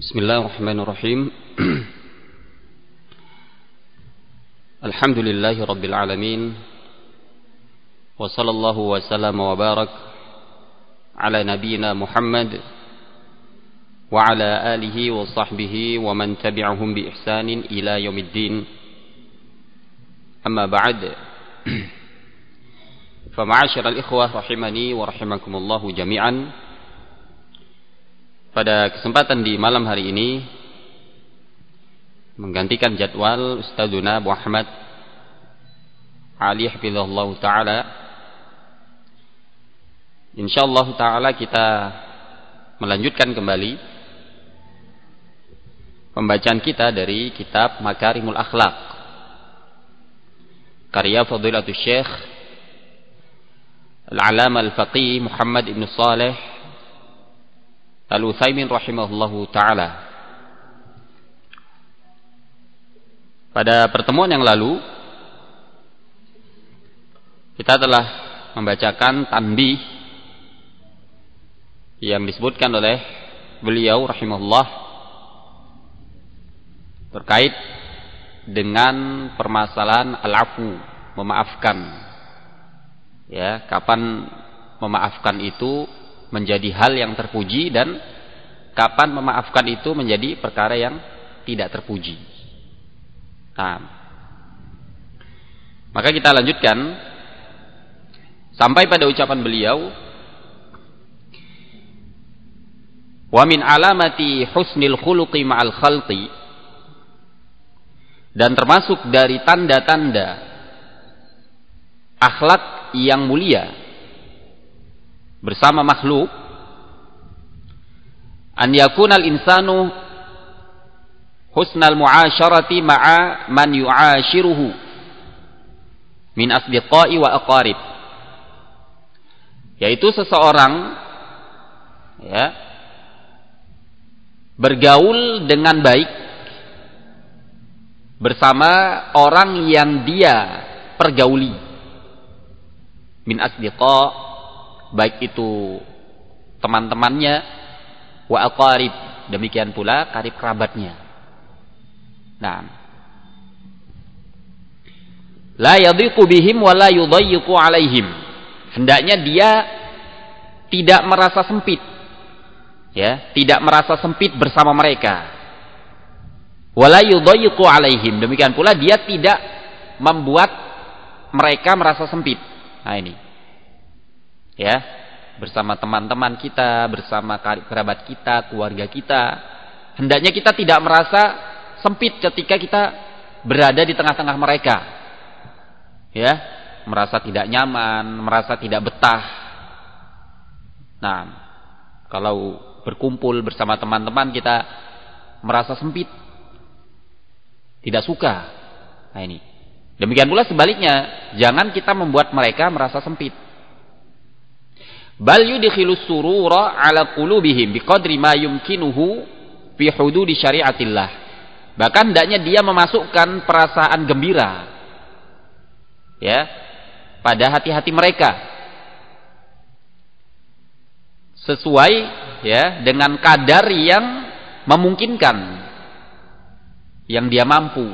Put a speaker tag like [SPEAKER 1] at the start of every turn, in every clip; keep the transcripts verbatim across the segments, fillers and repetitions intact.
[SPEAKER 1] Bismillahirrahmanirrahim. Alhamdulillahi rabbil alamin. Wa sallallahu wa sallam wa barak ala nabiyyina Muhammad wa ala alihi wa sahbihi wa man tabi'ahum bi ihsanin ila yaumiddin. Amma ba'd. Fa ma'asyiral ikhwah rahimani wa rahimakumullahu jami'an. Pada kesempatan di malam hari ini menggantikan jadwal Ustadzuna Muhammad Ali hafizahullah taala, insyaallah taala kita melanjutkan kembali pembacaan kita dari kitab Makarimul Akhlaq karya Fadilatul Syekh Al-Alama Al-Faqih Muhammad ibn Saleh Al-Utsaimin rahimahullahu ta'ala. Pada pertemuan yang lalu kita telah membacakan tanbih yang disebutkan oleh beliau rahimahullah terkait dengan permasalahan al-afu, memaafkan. Ya, kapan memaafkan itu menjadi hal yang terpuji dan kapan memaafkan itu menjadi perkara yang tidak terpuji. Nah, maka kita lanjutkan sampai pada ucapan beliau, wa min alamati husnil khuluqi ma'al khalqi, dan termasuk dari tanda-tanda akhlak yang mulia bersama makhluk, an yakunal insanu husnal mu'asyarati ma'a man yu'ashiruhu min asdiqai wa aqarib, yaitu seseorang ya bergaul dengan baik bersama orang yang dia pergauli, min asdiqa, baik itu teman-temannya, wa aqarib, demikian pula karib kerabatnya. Nah, la yadhiqu bihim wa la yudayyiqu alaihim, hendaknya dia tidak merasa sempit, ya, tidak merasa sempit bersama mereka. Wa la yudayyiqu alaihim, demikian pula dia tidak membuat mereka merasa sempit. Nah ini, ya, bersama teman-teman kita, bersama kerabat kita, keluarga kita, hendaknya kita tidak merasa sempit ketika kita berada di tengah-tengah mereka, ya, merasa tidak nyaman, merasa tidak betah. Nah, kalau berkumpul bersama teman-teman kita merasa sempit, tidak suka. Nah ini, demikian pula sebaliknya, jangan kita membuat mereka merasa sempit. Bal yudkhilus surura ala qulubihim biqadri ma yumkinuhu fi hududi syariatillah. Bahkan hendaknya dia memasukkan perasaan gembira, ya, pada hati-hati mereka sesuai, ya, dengan kadar yang memungkinkan, yang dia mampu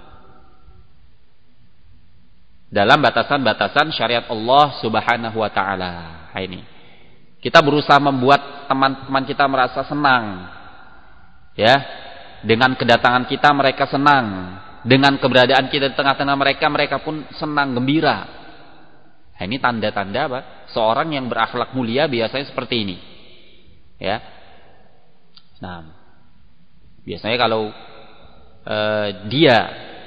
[SPEAKER 1] dalam batasan-batasan syariat Allah Subhanahu wa taala. Ini kita berusaha membuat teman-teman kita merasa senang, ya, dengan kedatangan kita mereka senang, dengan keberadaan kita di tengah-tengah mereka mereka pun senang, gembira. Nah, ini tanda-tanda apa? Seorang yang berakhlak mulia biasanya seperti ini, ya. Nah, biasanya kalau eh, dia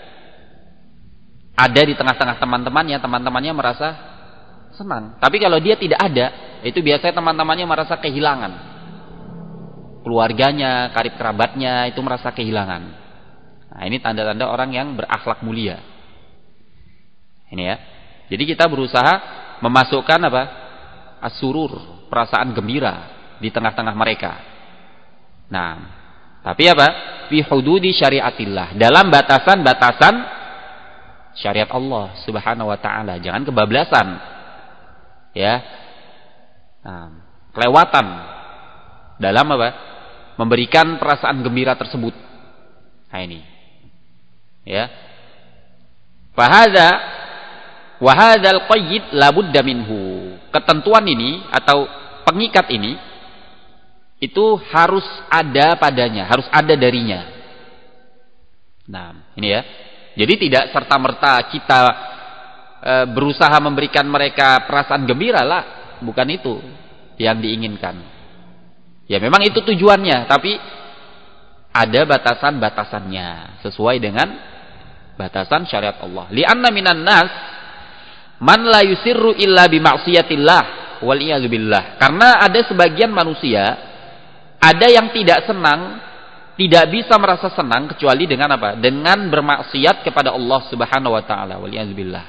[SPEAKER 1] ada di tengah-tengah teman-temannya, teman-temannya merasa senang. Tapi kalau dia tidak ada, itu biasanya teman-temannya merasa kehilangan. Keluarganya, karib kerabatnya itu merasa kehilangan. Nah, ini tanda-tanda orang yang berakhlak mulia. Ini ya. Jadi kita berusaha memasukkan apa? As-surur, perasaan gembira di tengah-tengah mereka. Nah, tapi apa? Fi hududi syariatillah, dalam batasan-batasan syariat Allah Subhanahu wa taala. Jangan kebablasan. Ya. Nah, kelewatan dalam apa? memberikan perasaan gembira tersebut. Nah ini. Ya. Fahadza wa hadzal qayyid la budda minhu. Ketentuan ini atau pengikat ini itu harus ada padanya, harus ada darinya. Nah, ini ya. Jadi tidak serta-merta kita e, berusaha memberikan mereka perasaan gembira lah, bukan itu yang diinginkan. Ya memang itu tujuannya, tapi ada batasan-batasannya sesuai dengan batasan syariat Allah. Li'anna minan nas man la yusirru illa bi ma'siyatillah wal iyad billah. Karena ada sebagian manusia ada yang tidak senang, tidak bisa merasa senang kecuali dengan apa? Dengan bermaksiat kepada Allah Subhanahu wa taala wal iyad billah.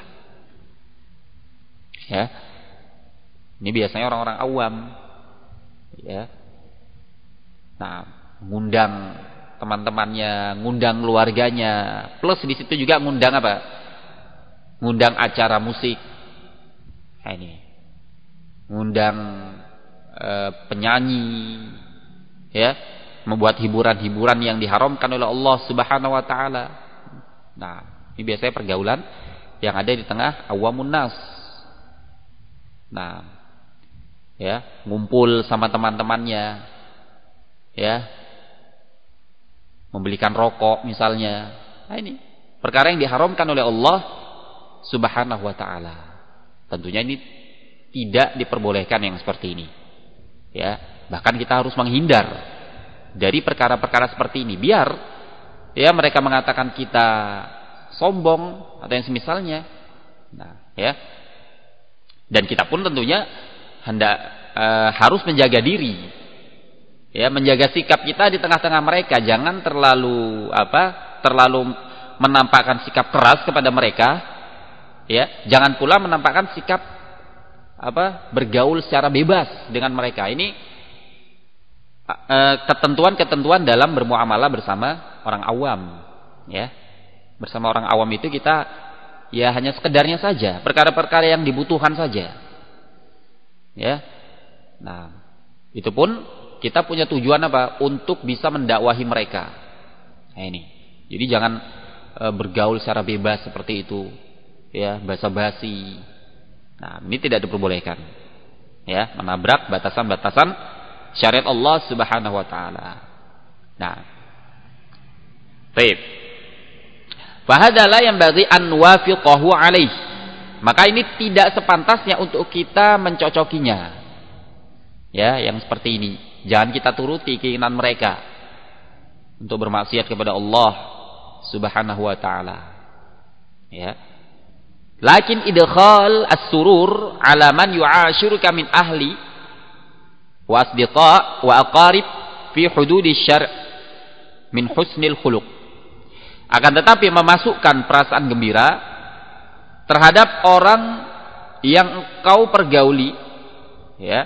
[SPEAKER 1] Ya. Ini biasanya orang-orang awam. Ya. Nah, ngundang teman-temannya, ngundang keluarganya, plus di situ juga ngundang apa? Ngundang acara musik. Nah, ini. Ngundang e, penyanyi, ya, membuat hiburan-hiburan yang diharamkan oleh Allah Subhanahu wa taala. Nah, ini biasanya pergaulan yang ada di tengah awamun nas. Nah, ya, ngumpul sama teman-temannya, ya, membelikan rokok misalnya. Nah, ini perkara yang diharamkan oleh Allah Subhanahu wa taala. Tentunya ini tidak diperbolehkan yang seperti ini. Ya, bahkan kita harus menghindar dari perkara-perkara seperti ini biar ya mereka mengatakan kita sombong atau yang semisalnya. Nah, ya. Dan kita pun tentunya hendak e, harus menjaga diri. Ya, menjaga sikap kita di tengah-tengah mereka, jangan terlalu apa? terlalu menampakkan sikap keras kepada mereka. Ya, jangan pula menampakkan sikap apa? bergaul secara bebas dengan mereka. Ini e, ketentuan-ketentuan dalam bermuamalah bersama orang awam, ya. Bersama orang awam itu kita ya hanya sekedarnya saja, perkara-perkara yang dibutuhkan saja. Ya. Nah, itu pun kita punya tujuan apa? Untuk bisa mendakwahi mereka. Nah, ini. Jadi jangan e, bergaul secara bebas seperti itu. Ya, basa-basi. Nah, ini tidak diperbolehkan. Ya, menabrak batasan-batasan syariat Allah Subhanahu wa taala. Nah. Baik. Fahadalah yang bagi an wafiqahu alaih. Maka ini tidak sepantasnya untuk kita mencocokinya. Ya, yang seperti ini. Jangan kita turuti keinginan mereka untuk bermaksiat kepada Allah Subhanahu wa taala. Ya. Lakin idkhal as-surur ala man yu'ashiruka min ahli wa asdiqa wa aqarib fi hududi syar' min husnil khuluq. Akan tetapi memasukkan perasaan gembira terhadap orang yang engkau pergauli, ya,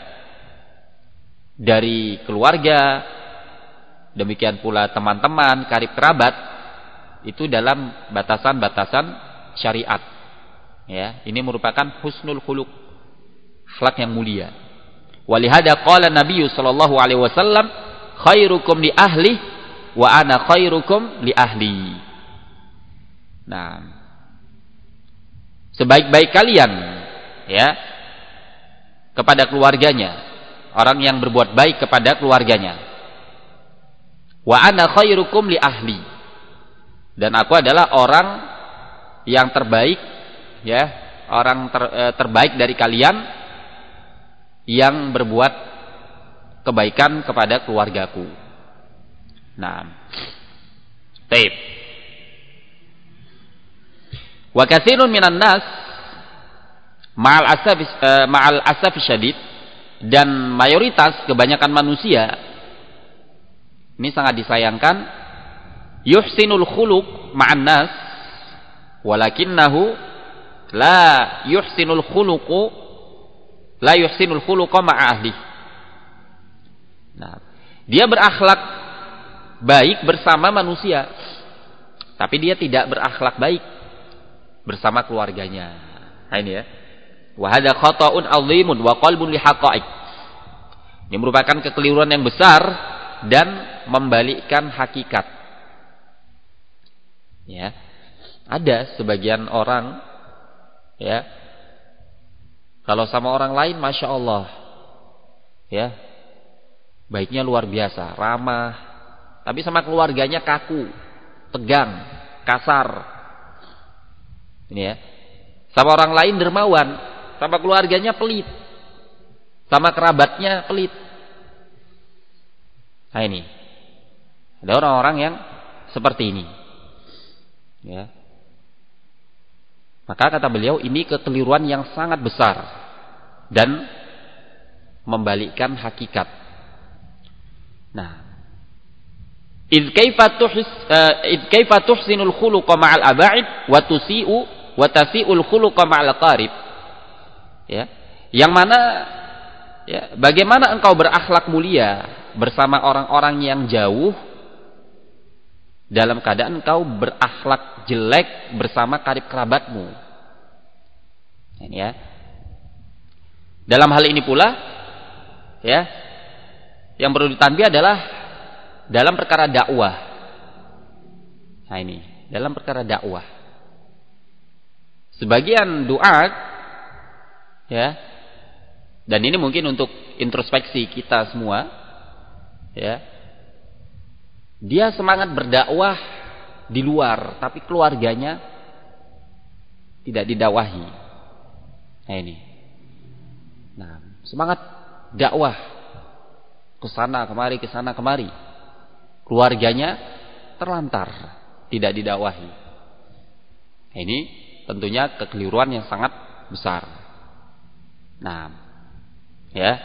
[SPEAKER 1] dari keluarga, demikian pula teman-teman, karib kerabat, itu dalam batasan-batasan syariat. Ya, ini merupakan husnul khuluq, akhlak yang mulia. Walihada qala Nabi sallallahu alaihi wasallam, khairukum li ahli wa ana khairukum li ahli. Nah, sebaik-baik kalian ya kepada keluarganya, orang yang berbuat baik kepada keluarganya. Wa ana khairukum li ahli. Dan aku adalah orang yang terbaik, ya, orang ter, e, terbaik dari kalian yang berbuat kebaikan kepada keluargaku. Nah, taib. Wa katsirun minan nas ma'al asaf e, ma'al asaf syadid, dan mayoritas kebanyakan manusia ini sangat disayangkan, yuhsinul khuluq ma'an nas walakinnahu la yuhsinul khuluqu la yuhsinul khuluqa ma'a ahli. Nah, dia berakhlak baik bersama manusia, tapi dia tidak berakhlak baik bersama keluarganya. Nah, ini ya. Wa hadza khata'un 'azimun wa qalbun li haqa'iq. Ini merupakan kekeliruan yang besar dan membalikkan hakikat. Ya. Ada sebagian orang, ya, kalau sama orang lain Masya Allah, ya, baiknya luar biasa, ramah, tapi sama keluarganya kaku, tegang, kasar. Ini ya. Sama orang lain dermawan, sama keluarganya pelit, sama kerabatnya pelit. Nah ini, ada orang-orang yang seperti ini. Ya. Maka kata beliau, ini kekeliruan yang sangat besar dan membalikkan hakikat. Nah, id kaifa tuhs id kaifa tuhsinul khuluqa ma'al aba'id wa tusi'u wa tasi'ul khuluqa ma'al qarib. Ya. Yang mana, ya, bagaimana engkau berakhlak mulia bersama orang-orang yang jauh, dalam keadaan engkau berakhlak jelek bersama karib kerabatmu. Ini ya. Dalam hal ini pula, ya, yang perlu ditanbih adalah dalam perkara dakwah. Nah ini, dalam perkara dakwah. Sebagian duat, ya, dan ini mungkin untuk introspeksi kita semua, ya, dia semangat berdakwah di luar, tapi keluarganya tidak didakwahi. Nah ini. Nah, semangat dakwah ke sana kemari, ke sana kemari. Keluarganya terlantar, tidak didakwahi. Nah, ini tentunya kekeliruan yang sangat besar. Nah, ya.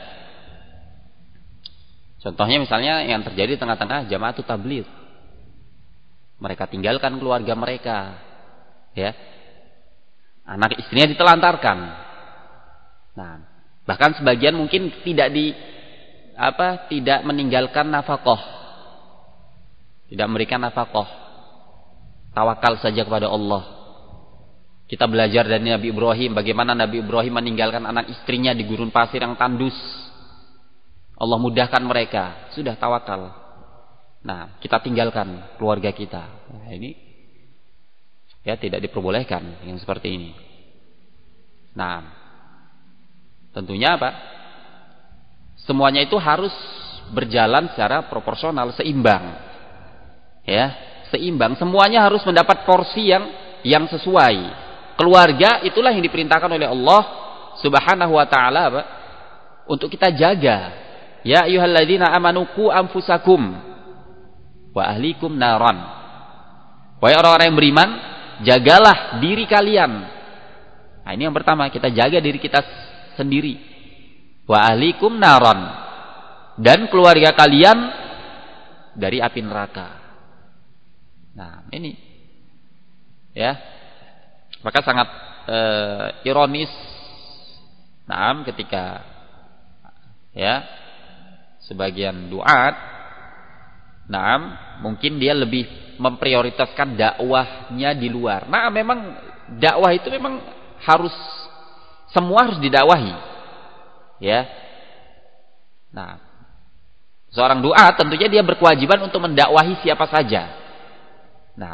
[SPEAKER 1] Contohnya misalnya yang terjadi di tengah-tengah Jamaatul Tabligh. Mereka tinggalkan keluarga mereka, ya. Anak istrinya ditelantarkan. Nah, bahkan sebagian mungkin tidak di apa? Tidak meninggalkan nafkah. Tidak memberikan nafkah. Tawakal saja kepada Allah. Kita belajar dari Nabi Ibrahim, bagaimana Nabi Ibrahim meninggalkan anak istrinya di gurun pasir yang tandus. Allah mudahkan mereka, sudah tawakal. Nah, kita tinggalkan keluarga kita. Nah, ini ya tidak diperbolehkan yang seperti ini. Nah, tentunya apa? Semuanya itu harus berjalan secara proporsional, seimbang. Ya, seimbang. Semuanya harus mendapat porsi yang yang sesuai. Keluarga itulah yang diperintahkan oleh Allah Subhanahu wa taala apa? Untuk kita jaga. Ya ayyuhalladzina amanu qu anfusakum wa ahlikum naran. Wahai orang-orang yang beriman, jagalah diri kalian. Nah, ini yang pertama, kita jaga diri kita sendiri. Wa ahlikum naran, dan keluarga kalian dari api neraka. Nah, ini ya. Maka sangat eh, ironis nah ketika ya sebagian duat, nah mungkin dia lebih memprioritaskan dakwahnya di luar. Nah memang dakwah itu memang harus, semua harus didakwahi, ya. Nah seorang duat tentunya dia berkewajiban untuk mendakwahi siapa saja. Nah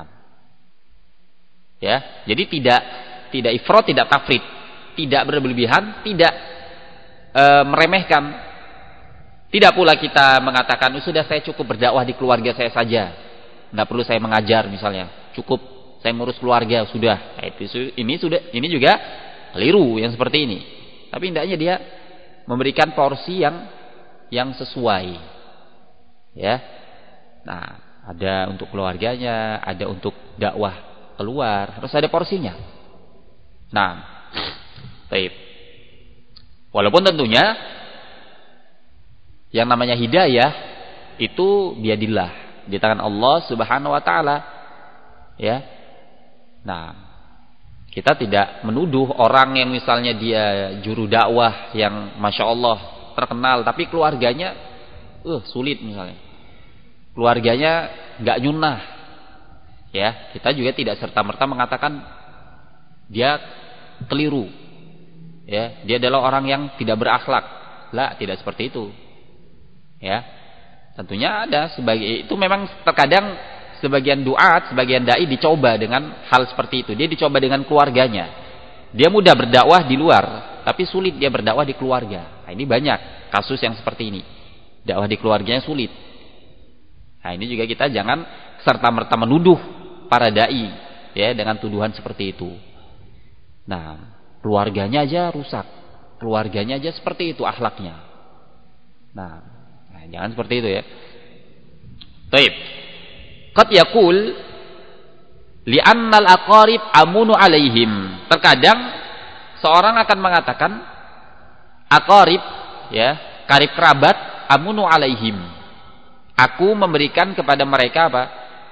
[SPEAKER 1] ya, jadi tidak tidak ifrat, tidak tafrid, tidak berlebihan, tidak e, meremehkan. Tidak pula kita mengatakan, oh, sudah saya cukup berdakwah di keluarga saya saja, nggak perlu saya mengajar misalnya, cukup saya ngurus keluarga sudah. Nah, itu, ini sudah, ini juga keliru yang seperti ini. Tapi hendaknya dia memberikan porsi yang yang sesuai, ya. Nah, ada untuk keluarganya, ada untuk dakwah keluar, harus ada porsinya. Nah, baik. Walaupun tentunya yang namanya hidayah itu biadillah, di tangan Allah Subhanahu wa taala. Ya. Nah, kita tidak menuduh orang yang misalnya dia juru dakwah yang Masya Allah terkenal, tapi keluarganya uh, sulit misalnya. Keluarganya nggak nyunah. Ya, kita juga tidak serta-merta mengatakan dia keliru. Ya, dia adalah orang yang tidak berakhlak. Lah, tidak seperti itu. Ya. Tentunya ada sebagai itu memang terkadang sebagian duat, sebagian dai dicoba dengan hal seperti itu. Dia dicoba dengan keluarganya. Dia mudah berdakwah di luar, tapi sulit dia berdakwah di keluarga. Nah, ini banyak kasus yang seperti ini. Dakwah di keluarganya sulit. Nah, ini juga kita jangan serta-merta menuduh para dai ya dengan tuduhan seperti itu. Nah, keluarganya aja rusak. Keluarganya aja seperti itu akhlaknya. Nah, nah jangan seperti itu ya. Baik. Qad yaqul li'annal aqarib amunu alaihim. Terkadang seorang akan mengatakan aqarib ya, karib kerabat amunu alaihim. Aku memberikan kepada mereka apa?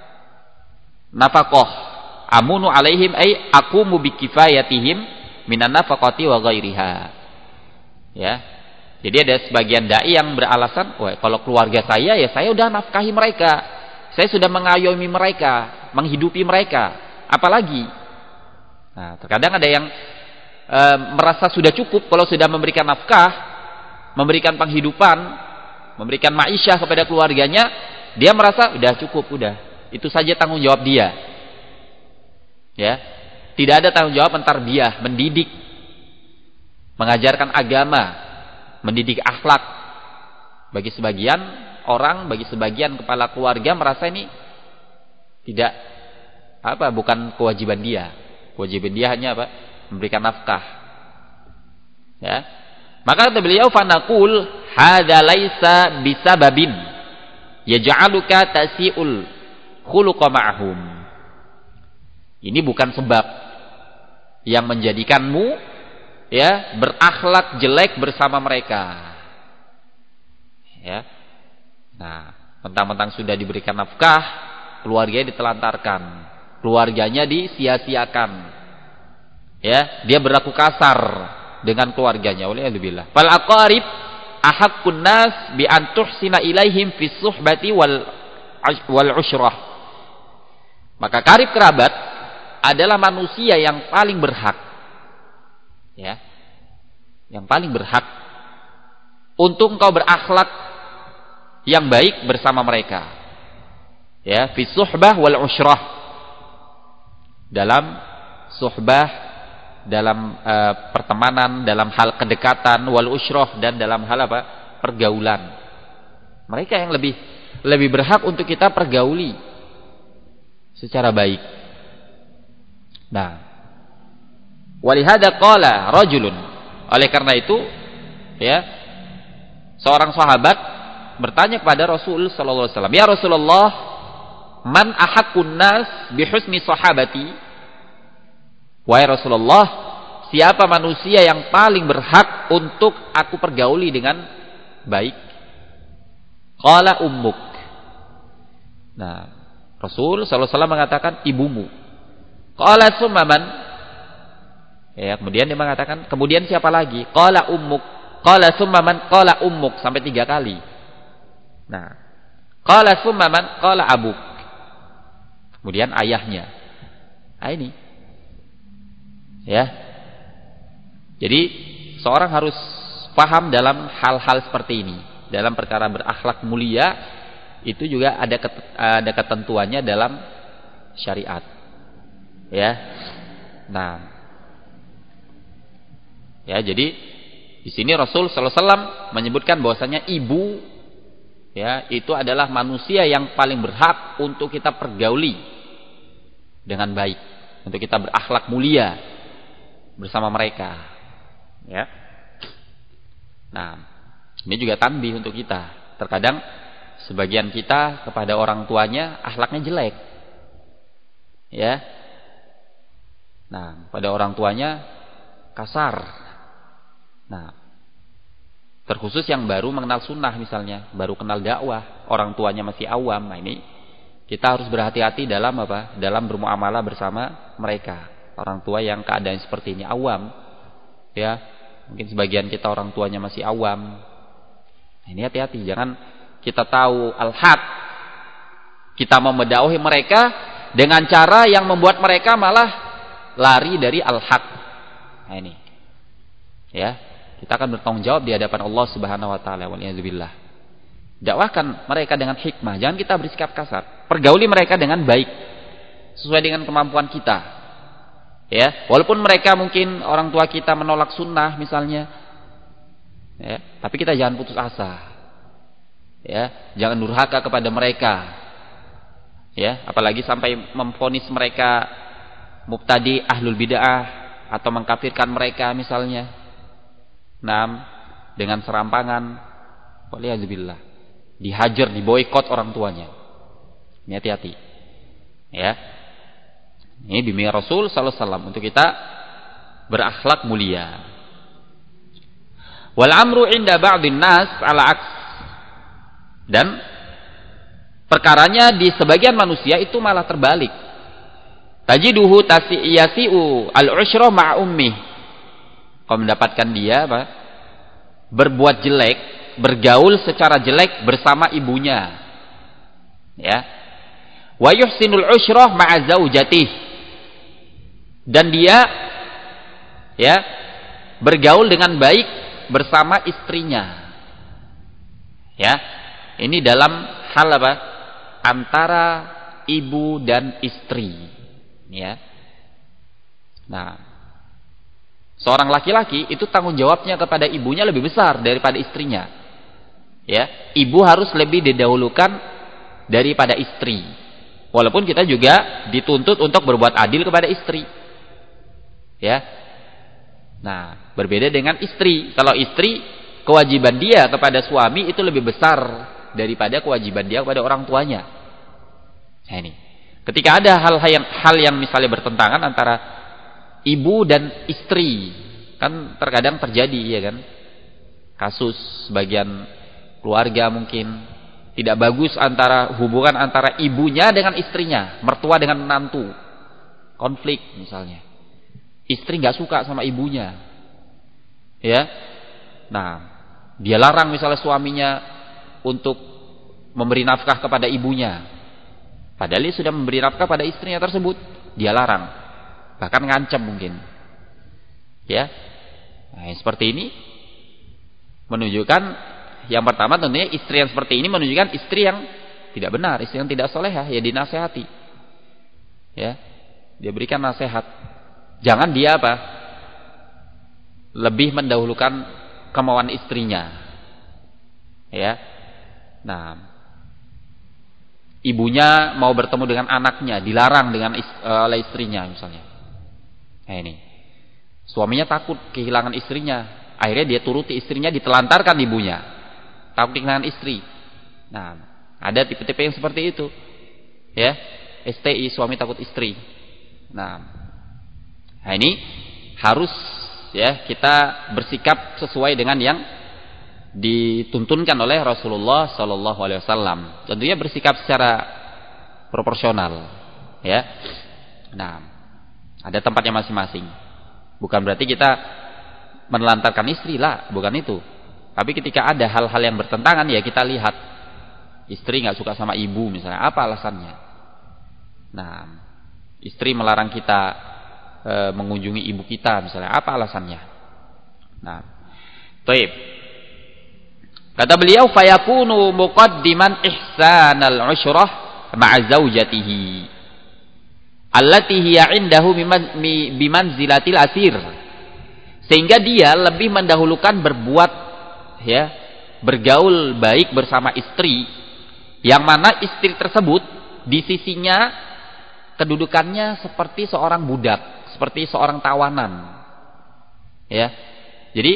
[SPEAKER 1] Nafaqah. Amunu alaihim ay aku mubikifayatihim minan nafaqati wa ghairiha. Ya. Jadi ada sebagian dai yang beralasan, wah kalau keluarga saya ya saya udah nafkahi mereka. Saya sudah mengayomi mereka, menghidupi mereka. Apalagi? Nah, terkadang ada yang e, merasa sudah cukup kalau sudah memberikan nafkah, memberikan penghidupan, memberikan ma'isyah kepada keluarganya, dia merasa udah cukup, udah. Itu saja tanggung jawab dia. Ya. Tidak ada tanggung jawab mentarbiyah, mendidik, mengajarkan agama, mendidik akhlak. Bagi sebagian orang, bagi sebagian kepala keluarga merasa ini tidak apa, bukan kewajiban dia. Kewajiban dia hanya apa? Memberikan nafkah. Ya. Maka kata beliau, fanaqul hadza laisa bisababin yaj'aluka tasi'ul khuluqa ma'hum. Ini bukan sebab yang menjadikanmu ya berakhlak jelek bersama mereka. Ya. Nah, mentang-mentang sudah diberikan nafkah, keluarganya ditelantarkan, keluarganya disia-siakan. Ya, dia berlaku kasar dengan keluarganya. Waliyadzubillah. Fal aqarib ahaqqun nas bi an tuhsina ilaihim fi suhbati wal wal usyrah. Maka karib kerabat adalah manusia yang paling berhak. Ya. Yang paling berhak untuk engkau berakhlak yang baik bersama mereka. Ya, fi suhbah wal usyrah. Dalam suhbah, dalam uh, pertemanan, dalam hal kedekatan, wal usyrah, dan dalam hal apa? Pergaulan. Mereka yang lebih lebih berhak untuk kita pergauli secara baik. Nah, walihada qala rajulun. Oleh karena itu, ya, seorang sahabat bertanya kepada Rasul sallallahu alaihi wasallam, "Ya Rasulullah, man ahaqqun nas bi husni sahabati?" Wahai Rasulullah, siapa manusia yang paling berhak untuk aku pergauli dengan baik? Qala ummuk. Nah, Rasul sallallahu alaihi wasallam mengatakan ibumu. Qala summa man? Ya, kemudian dia mengatakan, kemudian siapa lagi? Qala ummuk. Qala summa man? Qala ummuk, sampai tiga kali. Nah, qala summa man? Qala abuk. Kemudian ayahnya. Nah, ini. Ya. Jadi seorang harus paham dalam hal-hal seperti ini. Dalam perkara berakhlak mulia itu juga ada ada ketentuannya dalam syariat. Ya. Nah. Ya, jadi di sini Rasul sallallahu alaihi wasallam menyebutkan bahwasanya ibu ya, itu adalah manusia yang paling berhak untuk kita pergauli dengan baik, untuk kita berakhlak mulia bersama mereka. Ya. Nah, ini juga tanbih untuk kita. Terkadang sebagian kita kepada orang tuanya akhlaknya jelek. Ya. Nah, pada orang tuanya kasar. Nah, terkhusus yang baru mengenal sunnah misalnya, baru kenal dakwah, orang tuanya masih awam. Nah, ini kita harus berhati-hati dalam apa? Dalam bermuamalah bersama mereka. Orang tua yang keadaan seperti ini awam. Ya, mungkin sebagian kita orang tuanya masih awam. Nah, ini hati-hati, jangan kita tahu al-haq, kita mau mendakwahi mereka dengan cara yang membuat mereka malah lari dari al-haq. Nah, ini. Ya. Kita akan bertanggung jawab di hadapan Allah Subhanahu wa taala. Waliyadzubillah. Dakwahkan mereka dengan hikmah, jangan kita bersikap kasar. Pergauli mereka dengan baik, sesuai dengan kemampuan kita. Ya, walaupun mereka mungkin orang tua kita menolak sunnah misalnya, ya, tapi kita jangan putus asa. Ya, jangan durhaka kepada mereka. Ya, apalagi sampai memvonis mereka mubtadi, ahlul bid'ah, atau mengkafirkan mereka misalnya. Naam, dengan serampangan, waliyadzubillah, dihajar, diboikot orang tuanya. Ini hati-hati. Ya. Ini bimbingan Rasul sallallahu alaihi wasallam untuk kita berakhlak mulia. Wal amru inda ba'dhin nas ala aks. Dan perkaranya di sebagian manusia itu malah terbalik. Tajiduhu tasiyasiu al-usra ma'a ummi. Kau mendapatkan dia apa? Berbuat jelek, bergaul secara jelek bersama ibunya. Ya. Wa yuhsinul usra ma'a zaujatihi. Dan dia ya bergaul dengan baik bersama istrinya. Ya. Ini dalam hal apa? Antara ibu dan istri. Ya. Nah, seorang laki-laki itu tanggung jawabnya kepada ibunya lebih besar daripada istrinya. Ya, ibu harus lebih didahulukan daripada istri. Walaupun kita juga dituntut untuk berbuat adil kepada istri. Ya. Nah, berbeda dengan istri. Kalau istri, kewajiban dia kepada suami itu lebih besar daripada kewajiban dia kepada orang tuanya. Nah, ini. Ketika ada hal yang hal yang misalnya bertentangan antara ibu dan istri, kan terkadang terjadi, ya kan? Kasus sebagian keluarga mungkin tidak bagus antara hubungan antara ibunya dengan istrinya, mertua dengan menantu, konflik misalnya. Istri nggak suka sama ibunya, ya. Nah, dia larang misalnya suaminya untuk memberi nafkah kepada ibunya, padahal dia sudah memberi nafkah pada istrinya tersebut. Dia larang, bahkan ngancam mungkin, ya. Nah, yang seperti ini menunjukkan, yang pertama tentunya istri yang seperti ini menunjukkan istri yang tidak benar, istri yang tidak solehah. Ya dinasehati, ya, dia berikan nasihat. Jangan dia apa? Lebih mendahulukan kemauan istrinya. Ya. Nah, ibunya mau bertemu dengan anaknya, dilarang dengan oleh istrinya misalnya. Nah, ini. Suaminya takut kehilangan istrinya. Akhirnya dia turuti istrinya, ditelantarkan ibunya. Takut kehilangan istri. Nah, ada tipe-tipe yang seperti itu. Ya. S T I, suami takut istri. Nah, Nah ini harus ya kita bersikap sesuai dengan yang dituntunkan oleh Rasulullah Sallallahu Alaihi Wasallam. Tentunya bersikap secara proporsional, ya. Nah, ada tempatnya masing-masing. Bukan berarti kita menelantarkan istri lah, bukan itu. Tapi ketika ada hal-hal yang bertentangan, ya kita lihat. Istri nggak suka sama ibu misalnya, apa alasannya? Nah, istri melarang kita mengunjungi ibu kita misalnya, apa alasannya? Nah, baik. Kata beliau, fayakunu muqaddiman ihsanal ushrah ma'a zaujatihi allati hiya indahu bimanzilatil asir. Sehingga dia lebih mendahulukan berbuat ya, bergaul baik bersama istri yang mana istri tersebut di sisinya kedudukannya seperti seorang budak, seperti seorang tawanan. Ya. Jadi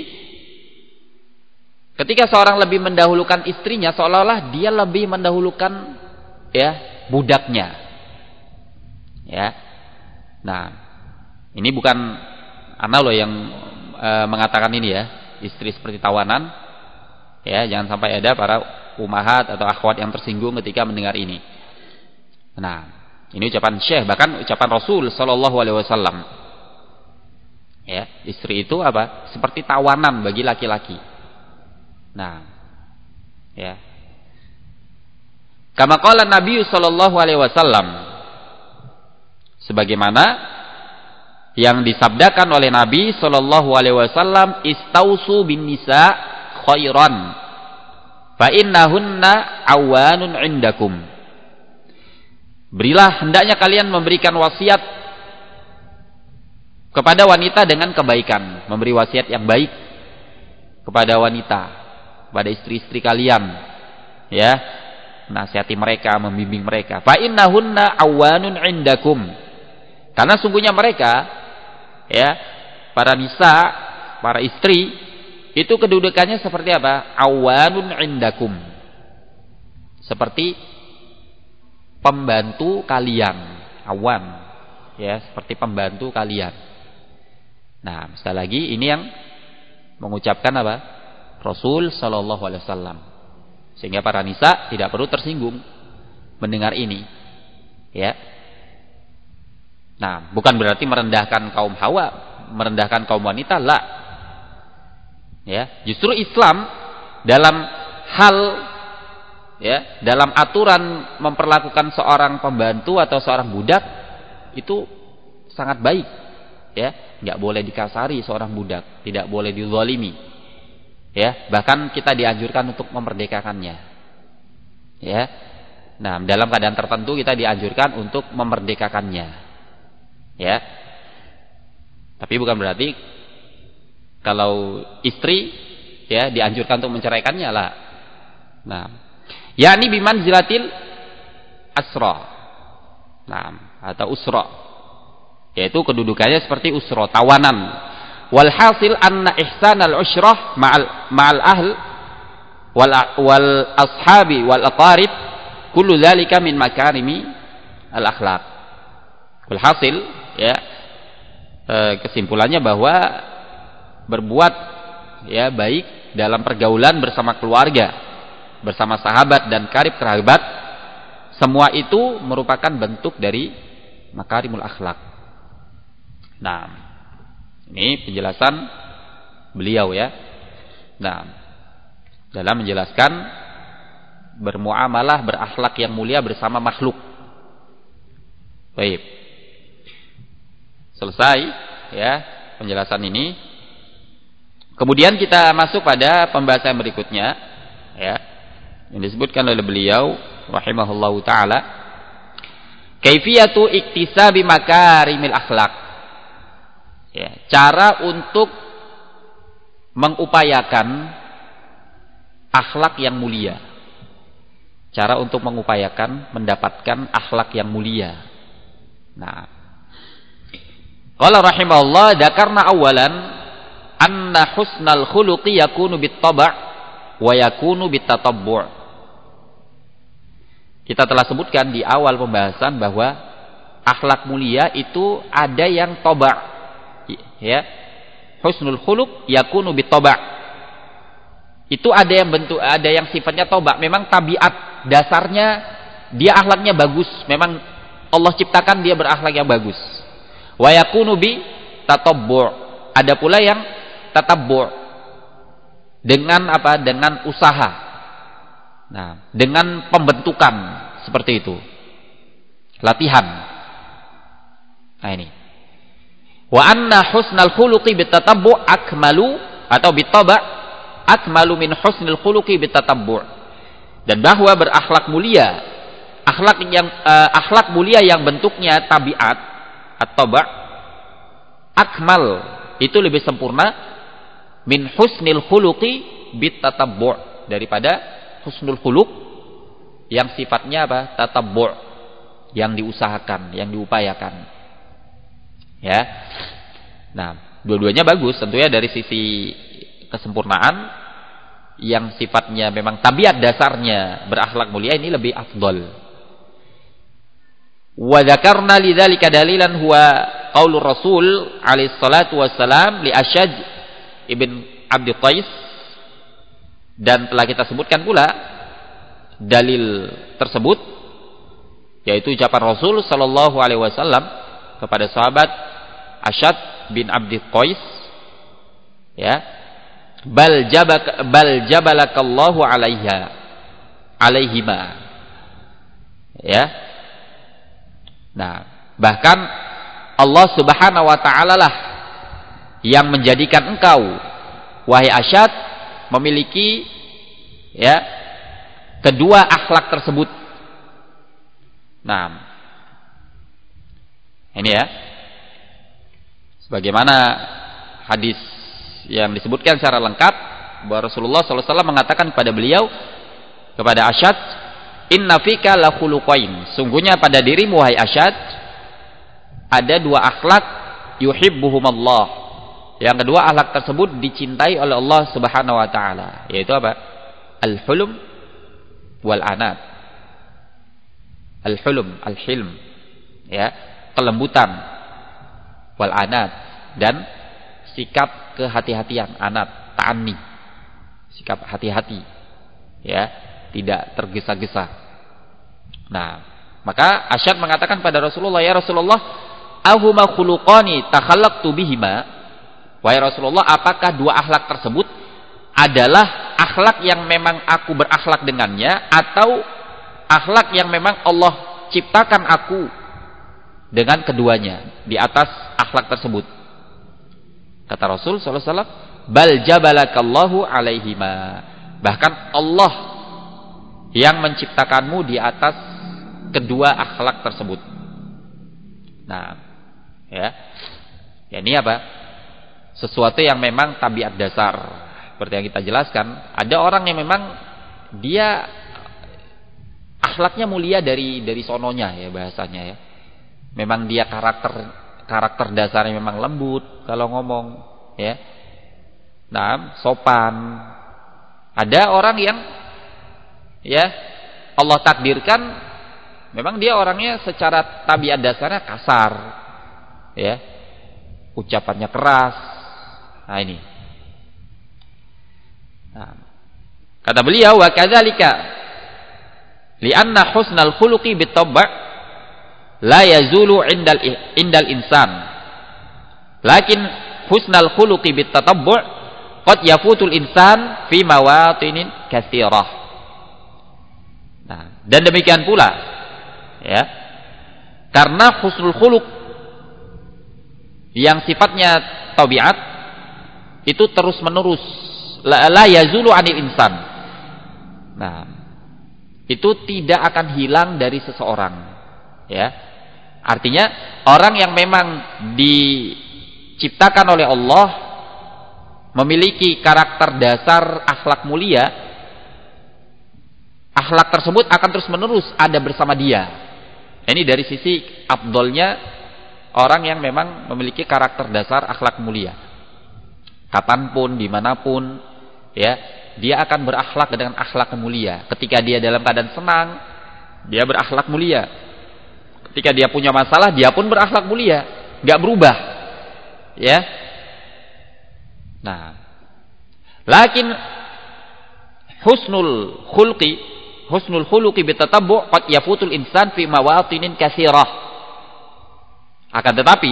[SPEAKER 1] ketika seorang lebih mendahulukan istrinya, seolah-olah dia lebih mendahulukan ya budaknya. Ya. Nah, ini bukan ana loh yang e, mengatakan ini ya, istri seperti tawanan. Ya, jangan sampai ada para umahat atau akhwat yang tersinggung ketika mendengar ini. Nah, ini ucapan Syekh, bahkan ucapan Rasul Sallallahu Alaihi Wasallam. Ya, istri itu apa? Seperti tawanan bagi laki-laki. Nah, ya. Kama qala Nabi Sallallahu Alaihi Wasallam, sebagaimana yang disabdakan oleh Nabi Sallallahu Alaihi Wasallam, istausu bin nisa khairan fa innahunna awanun indakum. Berilah, hendaknya kalian memberikan wasiat kepada wanita dengan kebaikan, memberi wasiat yang baik kepada wanita, kepada istri-istri kalian, ya, nasihati mereka, membimbing mereka. Fa innahunna awanun indakum, karena sungguhnya mereka, ya, para nisa, para istri, itu kedudukannya seperti apa? Awanun indakum, seperti pembantu kalian. Awan, ya, seperti pembantu kalian. Nah, sekali lagi ini yang mengucapkan apa? Rasul sallallahu alaihi wasallam. Sehingga para nisa tidak perlu tersinggung mendengar ini. Ya. Nah, bukan berarti merendahkan kaum Hawa, merendahkan kaum wanita, la. Ya, justru Islam dalam hal, ya, dalam aturan memperlakukan seorang pembantu atau seorang budak itu sangat baik, ya, nggak boleh dikasari seorang budak, tidak boleh dizalimi, ya, bahkan kita dianjurkan untuk memerdekakannya, ya. Nah, dalam keadaan tertentu kita dianjurkan untuk memerdekakannya, ya. Tapi bukan berarti kalau istri, ya, dianjurkan untuk menceraikannya, lah. Nah, yakni bimanzilatil asra. Nah, atau usra, yaitu kedudukannya seperti usra, tawanan. Walhasil anna ihsanal usrah ma'al ma'al ahl wal wal ashabi wal aqarib kullu dzalika min makarimi al akhlaq. Walhasil, ya, kesimpulannya bahwa berbuat, ya, baik dalam pergaulan bersama keluarga, bersama sahabat dan karib kerabat, semua itu merupakan bentuk dari makarimul akhlak. Nah, ini penjelasan beliau, ya. Nah, dalam menjelaskan bermuamalah, berakhlak yang mulia bersama makhluk. Baik. Selesai, ya, penjelasan ini. Kemudian kita masuk pada pembahasan berikutnya, ya, yang disebutkan oleh beliau rahimahullahu taala, kaifiyatu iktisabi makarimil akhlak, ya, cara untuk mengupayakan akhlak yang mulia, cara untuk mengupayakan mendapatkan akhlak yang mulia. Nah, qala rahimahullah, dzakarna awalan anna husnal khuluqi yakunu bit-taba' wa yakunu bit-tatabbu'. Kita telah sebutkan di awal pembahasan bahwa akhlak mulia itu ada yang taba', ya. Husnul khuluq yakunu bit-taba'. Itu ada yang bentuk, ada yang sifatnya taba', memang tabiat dasarnya dia akhlaknya bagus, memang Allah ciptakan dia berakhlak yang bagus. Wa yakunu bi tatabbu'. Ada pula yang tatabbu', dengan apa? Dengan usaha. Nah, dengan pembentukan seperti itu. Latihan. Nah, ini. Wa anna husnal khuluqi bitatabbu' akmalu atau bitaba' akmalu min husnil khuluqi bitatabbu'. Dan bahwa berakhlak mulia, akhlak yang uh, akhlak mulia yang bentuknya tabiat atau ba' akmal, itu lebih sempurna min husnil khuluqi bitatabbu', daripada husnul khuluq yang sifatnya apa? Tatabbu', yang diusahakan, yang diupayakan. Ya. Nah, dua-duanya bagus tentunya dari sisi kesempurnaan. Yang sifatnya memang tabiat dasarnya berakhlak mulia ini lebih afdal. Wa dzakarna lidzalika dalilan huwa qaulur Rasul alaihi salatu wassalam li Asyaj ibn Abdi Qais, dan telah kita sebutkan pula dalil tersebut, yaitu ucapan Rasul sallallahu alaihi wasallam kepada sahabat Asyaj bin Abdi Qais, ya, bal jabak bal jabalakallahu alaiha alaihima, ya. Nah, bahkan Allah Subhanahu wa taala lah yang menjadikan engkau, wahai Asyad, memiliki, ya, kedua akhlak tersebut. Nah, ini ya, sebagaimana hadis yang disebutkan secara lengkap bahwa Rasulullah shallallahu alaihi wasallam mengatakan kepada beliau, kepada Asyad, inna fika la khuluqain, sungguhnya pada dirimu wahai Asyad ada dua akhlak yuhibbuhumallah, yang kedua akhlak tersebut dicintai oleh Allah Subhanahu wa taala, yaitu apa? Al-hulm wal anat. Al-hulm, al-hilm, ya, kelembutan, wal anat, dan sikap kehati-hatian, anat, ta'anni, sikap hati-hati, ya, tidak tergesa-gesa. Nah, maka Asyad mengatakan pada Rasulullah, ya Rasulullah, ahuma khuluqani takhallaqtu bihima, wahai Rasulullah, apakah dua akhlak tersebut adalah akhlak yang memang aku berakhlak dengannya, atau akhlak yang memang Allah ciptakan aku dengan keduanya, di atas akhlak tersebut? Kata Rasul sallallahu alaihi wasallam, bal jabalakallahu alaihima, bahkan Allah yang menciptakanmu di atas kedua akhlak tersebut. Nah, ya, ya ini apa? Sesuatu yang memang tabiat dasar, seperti yang kita jelaskan. Ada orang yang memang dia akhlaknya mulia dari dari sononya, ya bahasanya, ya. Memang dia karakter karakter dasarnya memang lembut kalau ngomong, ya. Nah, sopan. Ada orang yang, ya, Allah takdirkan memang dia orangnya secara tabiat dasarnya kasar, ya, ucapannya keras. Nah ini. Nah, kata beliau, wa kadzalika li'anna husnal khuluqi bitabba' la yazulu indal indal insan, lakin husnal khuluqi bitatabbu' qad yafutul insan fi mawatinin katsirah. Nah, dan demikian pula, ya, karena husnul khuluq yang sifatnya tabiat itu terus menerus, la, la yazulu anil insan. Nah, itu tidak akan hilang dari seseorang, ya. Artinya orang yang memang diciptakan oleh Allah memiliki karakter dasar akhlak mulia, akhlak tersebut akan terus menerus ada bersama dia. Ini dari sisi afdolnya orang yang memang memiliki karakter dasar akhlak mulia. Kapanpun, dimanapun, ya, dia akan berakhlak dengan akhlak mulia. Ketika dia dalam keadaan senang, dia berakhlak mulia. Ketika dia punya masalah, dia pun berakhlak mulia, nggak berubah, ya. Nah, lakin husnul khulqi, husnul khuluqi bitatabbu' qad yafutul insan fi mawatinin katsirah. Akan tetapi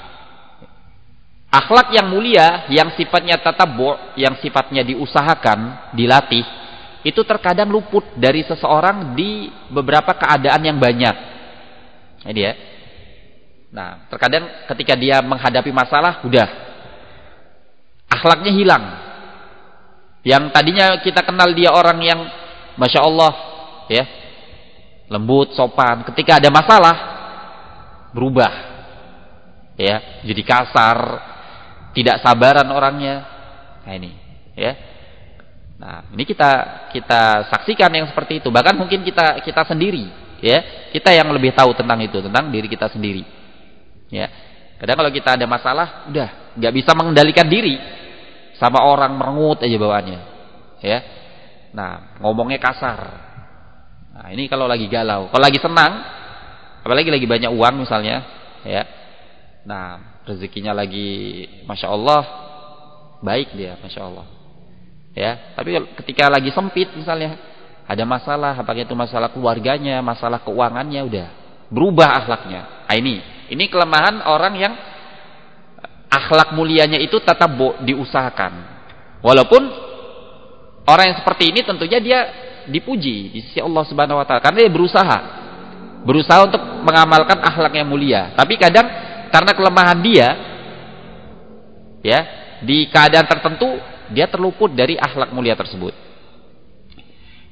[SPEAKER 1] akhlak yang mulia, yang sifatnya tatabbu', yang sifatnya diusahakan, dilatih, itu terkadang luput dari seseorang di beberapa keadaan yang banyak. Ini dia. Nah, terkadang ketika dia menghadapi masalah, udah akhlaknya hilang. Yang tadinya kita kenal dia orang yang masya Allah, ya, lembut, sopan, ketika ada masalah berubah, ya, jadi kasar, tidak sabaran orangnya. Nah ini, ya. Nah, ini kita kita saksikan yang seperti itu. Bahkan mungkin kita kita sendiri, ya, kita yang lebih tahu tentang itu, tentang diri kita sendiri, ya. Kadang kalau kita ada masalah, udah nggak bisa mengendalikan diri, sama orang merengut aja bawaannya, ya. Nah, ngomongnya kasar. Nah, ini kalau lagi galau. Kalau lagi senang, apalagi lagi banyak uang misalnya, ya. Nah, rezekinya lagi masya Allah baik dia, masya Allah, ya. Tapi ketika lagi sempit misalnya, ada masalah, apakah itu masalah keluarganya, masalah keuangannya, udah berubah akhlaknya. Nah, ini, ini kelemahan orang yang akhlak mulianya itu tetap diusahakan. Walaupun orang yang seperti ini tentunya dia dipuji di sisi Allah Subhanahu wa taala karena dia berusaha, berusaha untuk mengamalkan akhlak yang mulia. Tapi kadang karena kelemahan dia, ya, di keadaan tertentu dia terluput dari akhlak mulia tersebut.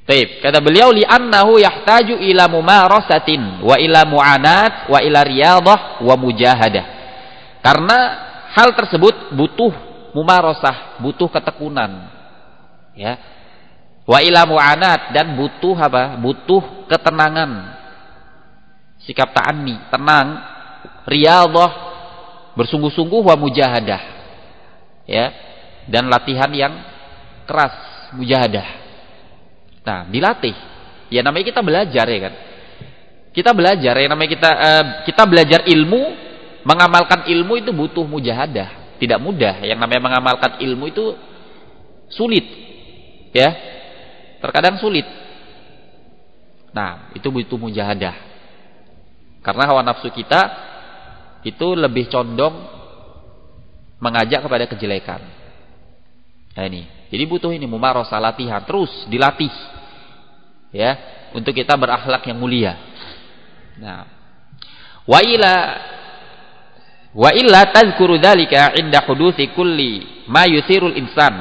[SPEAKER 1] Baik, kata beliau li'annahu yahtaju ila mumarasatin wa ila mu'anat wa ila riyadhah wa mujahadah. Karena hal tersebut butuh mumarasah, butuh ketekunan. Ya. Wa ila mu'anat, dan butuh apa? Butuh ketenangan. Sikap ta'anni, tenang, riyadhah, bersungguh-sungguh, wa mujahadah. Ya. Dan latihan yang keras, mujahadah. Nah, dilatih. Ya namanya kita belajar, ya kan. Kita belajar, ya namanya kita uh, kita belajar ilmu, mengamalkan ilmu itu butuh mujahadah. Tidak mudah. Yang namanya mengamalkan ilmu itu sulit. Ya. Terkadang sulit. Nah, itu butuh mujahadah. Karena hawa nafsu kita itu lebih condong mengajak kepada kejelekan. Nah ini. Jadi butuh ini mumarasah, latihan, terus dilatih. Ya, untuk kita berakhlak yang mulia. Nah, wa ila wa illa tadhkuru dzalika 'inda huduthi kulli ma yuthirul insan.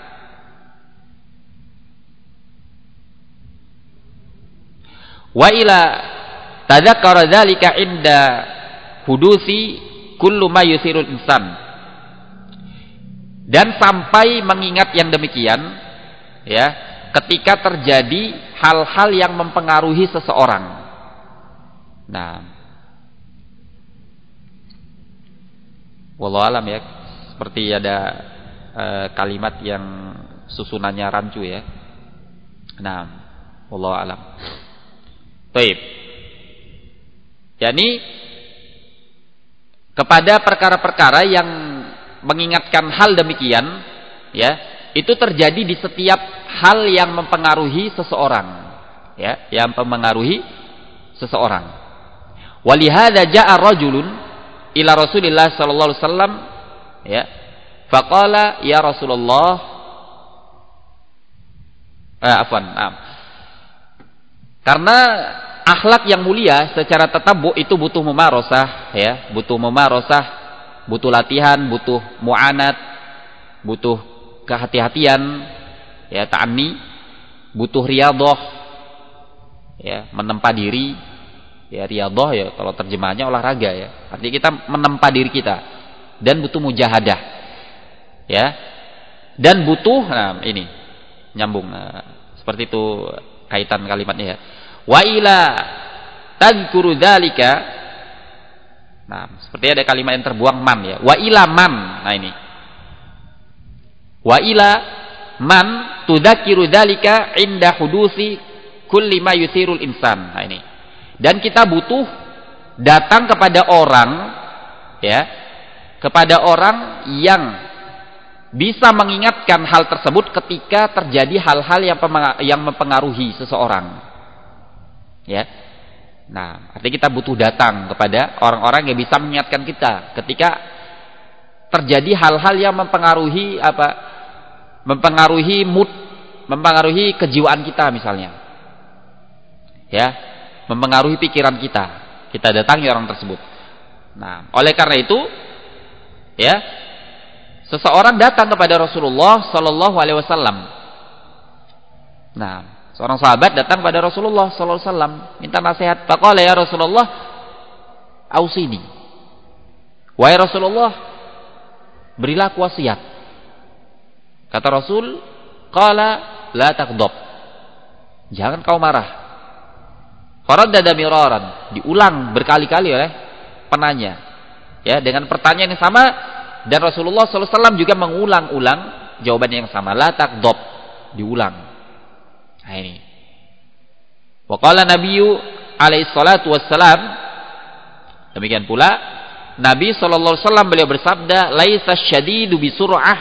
[SPEAKER 1] Wa ila tadzakkara dzalika 'inda huduthi kullu ma yuthirul insan. Dan sampai mengingat yang demikian, ya, ketika terjadi hal-hal yang mempengaruhi seseorang. Nah, wallahu alam, ya, seperti ada e, kalimat yang susunannya rancu, ya. Nah, wallahu alam. Baik. Yani kepada perkara-perkara yang mengingatkan hal demikian, ya, itu terjadi di setiap hal yang mempengaruhi seseorang, ya, yang mempengaruhi seseorang. Walihada ja'a rajulun ila Rasulillah sallallahu alaihi wasallam, ya, faqala ya Rasulullah, eh, afwan, nah. Karena akhlak yang mulia secara tatabbu itu butuh mumarasah, ya, butuh mumarasah, butuh latihan, butuh mu'anat, butuh kehati-hatian, ya, ta'anni, butuh riyadhah, ya, menempa diri, ya, riyadhah, ya, kalau terjemahannya olahraga, ya, artinya kita menempa diri kita, dan butuh mujahadah, ya, dan butuh, nah ini nyambung, nah, seperti itu kaitan kalimatnya, ya, wa ila tadhkuru dzalika. Nah, seperti ada kalimat yang terbuang man, ya. Wa ila man. Nah ini. Wa ila man tudzakiru dzalika 'inda hudusi kulli ma yuthirul insan. Nah ini. Dan kita butuh datang kepada orang, ya, kepada orang yang bisa mengingatkan hal tersebut ketika terjadi hal-hal yang yang mempengaruhi seseorang. Ya. Nah, artinya kita butuh datang kepada orang-orang yang bisa mengingatkan kita ketika terjadi hal-hal yang mempengaruhi apa? Mempengaruhi mood, mempengaruhi kejiwaan kita misalnya. Ya, mempengaruhi pikiran kita. Kita datangi orang tersebut. Nah, oleh karena itu, ya, seseorang datang kepada Rasulullah sallallahu alaihi wasallam. Nah, seorang sahabat datang pada Rasulullah sallallahu alaihi wasallam minta nasihat. Faqala ya Rasulullah, ausini. Wahai Rasulullah, berilah aku wasiat. Kata Rasul, qala la taghdab. Jangan kau marah. Faraddada miraran, diulang berkali-kali oleh penanya. Ya, dengan pertanyaan yang sama, dan Rasulullah sallallahu alaihi wasallam juga mengulang-ulang jawaban yang sama. La taghdab, diulang. Nah ini. Wa qala Nabiyyu alaihi salatu wassalam, demikian pula Nabi sallallahu alaihi wasallam beliau bersabda, laisa syadidu bisur'ah,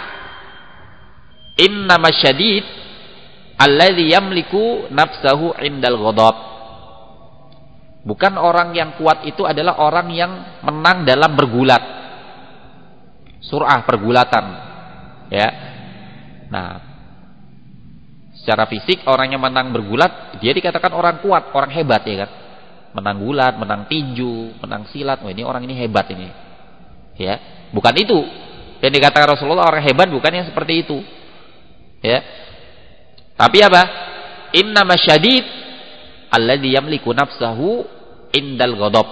[SPEAKER 1] innama syadid alladzi yamliku nafsahu indal ghadab. Bukan orang yang kuat itu adalah orang yang menang dalam bergulat. Sur'ah, pergulatan. Ya. Nah, secara fisik orang yang menang bergulat, dia dikatakan orang kuat, orang hebat, ya kan? Menang gulat, menang tinju, menang silat. Wah, ini orang ini hebat ini. Ya, bukan itu. Yang dikatakan Rasulullah orang hebat bukan yang seperti itu. Ya. Tapi apa? innama syadid alladzi yamliku nafsahu indal ghadab.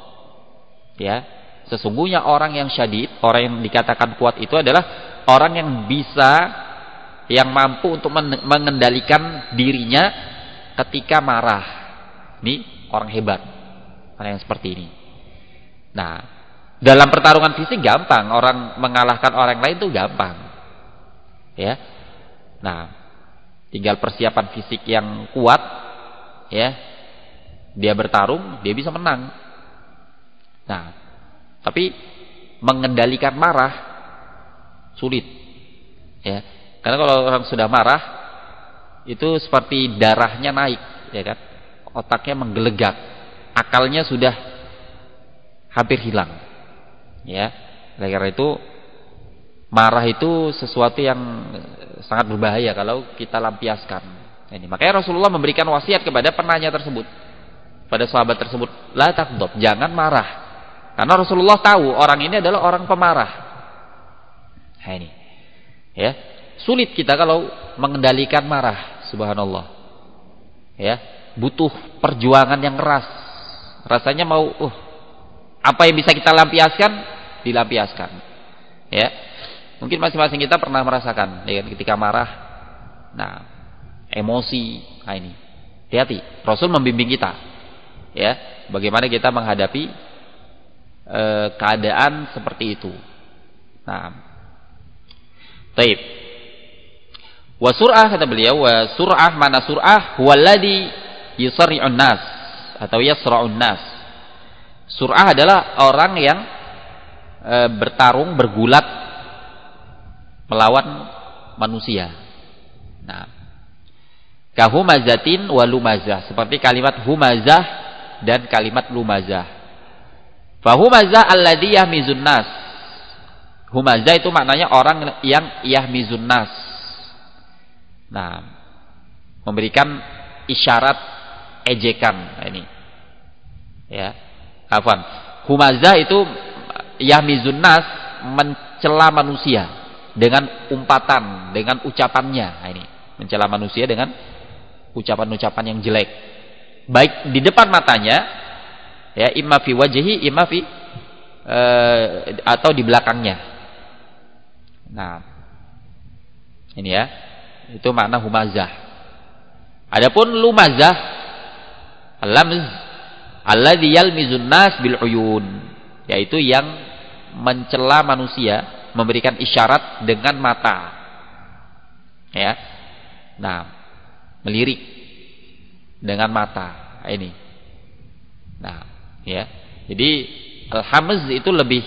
[SPEAKER 1] Ya, sesungguhnya orang yang syadid, orang yang dikatakan kuat itu adalah orang yang bisa, yang mampu untuk mengendalikan dirinya ketika marah. Ini orang hebat, orang yang seperti ini. Nah, dalam pertarungan fisik gampang, orang mengalahkan orang lain itu gampang. Ya. Nah, tinggal persiapan fisik yang kuat, ya. Dia bertarung, dia bisa menang. Nah, tapi mengendalikan marah sulit. Ya. Karena kalau orang sudah marah itu seperti darahnya naik, ya kan? Otaknya menggelegak, akalnya sudah hampir hilang. Ya, oleh karena itu marah itu sesuatu yang sangat berbahaya kalau kita lampiaskan. Ini makanya Rasulullah memberikan wasiat kepada penanya tersebut, pada sahabat tersebut, la taghdab, jangan marah. Karena Rasulullah tahu orang ini adalah orang pemarah. Nah, ini. Ya, sulit kita kalau mengendalikan marah, subhanallah. Ya, butuh perjuangan yang keras. Rasanya mau uh apa yang bisa kita lampiaskan, dilampiaskan. Ya. Mungkin masing-masing kita pernah merasakan ya, ketika marah. Nah, emosi, nah ini. Hati-hati. Rasul membimbing kita. Ya, bagaimana kita menghadapi e, keadaan seperti itu. Nah. Taib. Wa sur'ah kata beliau, wa sur'ah mana sur'ah huwallazi yusri'un nas atau yasra'un nas. Sur'ah adalah orang yang e, bertarung, bergulat melawan manusia. Nah, kahumazatin wa lumazah, seperti kalimat humazah dan kalimat lumazah. Fahumazah alladzi yahmizun nas. Humazah itu maknanya orang yang yahmizun nas. Nah, memberikan isyarat ejekan. Nah, ini. Ya. Afwan. Humazah itu yahmizun nas, mencela manusia dengan umpatan, dengan ucapannya. Nah, ini, mencela manusia dengan ucapan-ucapan yang jelek. Baik di depan matanya, ya, imma fi wajhi, imma fi uh, atau di belakangnya. Nah, ini ya. Itu makna humazah. Adapun lumazah, lamz alladzi yalmizun nas bil uyun, yaitu yang mencela manusia, memberikan isyarat dengan mata. Ya. Nah, melirik dengan mata. Ini. Nah, ya. Jadi al-hamz itu lebih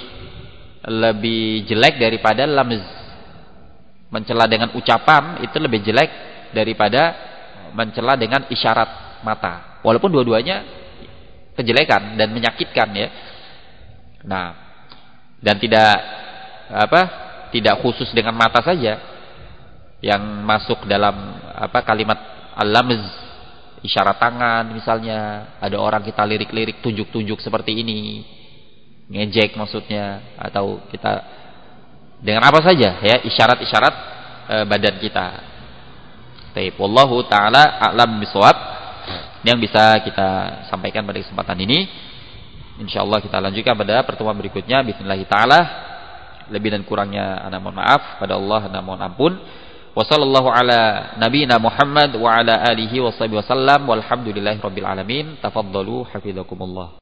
[SPEAKER 1] lebih jelek daripada lamz. Mencela dengan ucapan itu lebih jelek daripada mencela dengan isyarat mata. Walaupun dua-duanya kejelekan dan menyakitkan, ya. Nah, dan tidak apa? Tidak khusus dengan mata saja yang masuk dalam apa kalimat al-lamz, isyarat tangan misalnya, ada orang kita lirik-lirik, tunjuk-tunjuk seperti ini, ngejek maksudnya, atau kita dengan apa saja, ya, isyarat-isyarat e, badan kita. Baik, wallahu taala a'lam bishawab. Yang bisa kita sampaikan pada kesempatan ini. Insyaallah kita lanjutkan pada pertemuan berikutnya bismillah taala. Lebih dan kurangnya ana mohon maaf, pada Allah ana mohon ampun. Wassallallahu ala nabiyina Muhammad wa ala alihi washabihi wasallam walhamdulillahirabbil alamin. Tafaddalu hafizakumullah.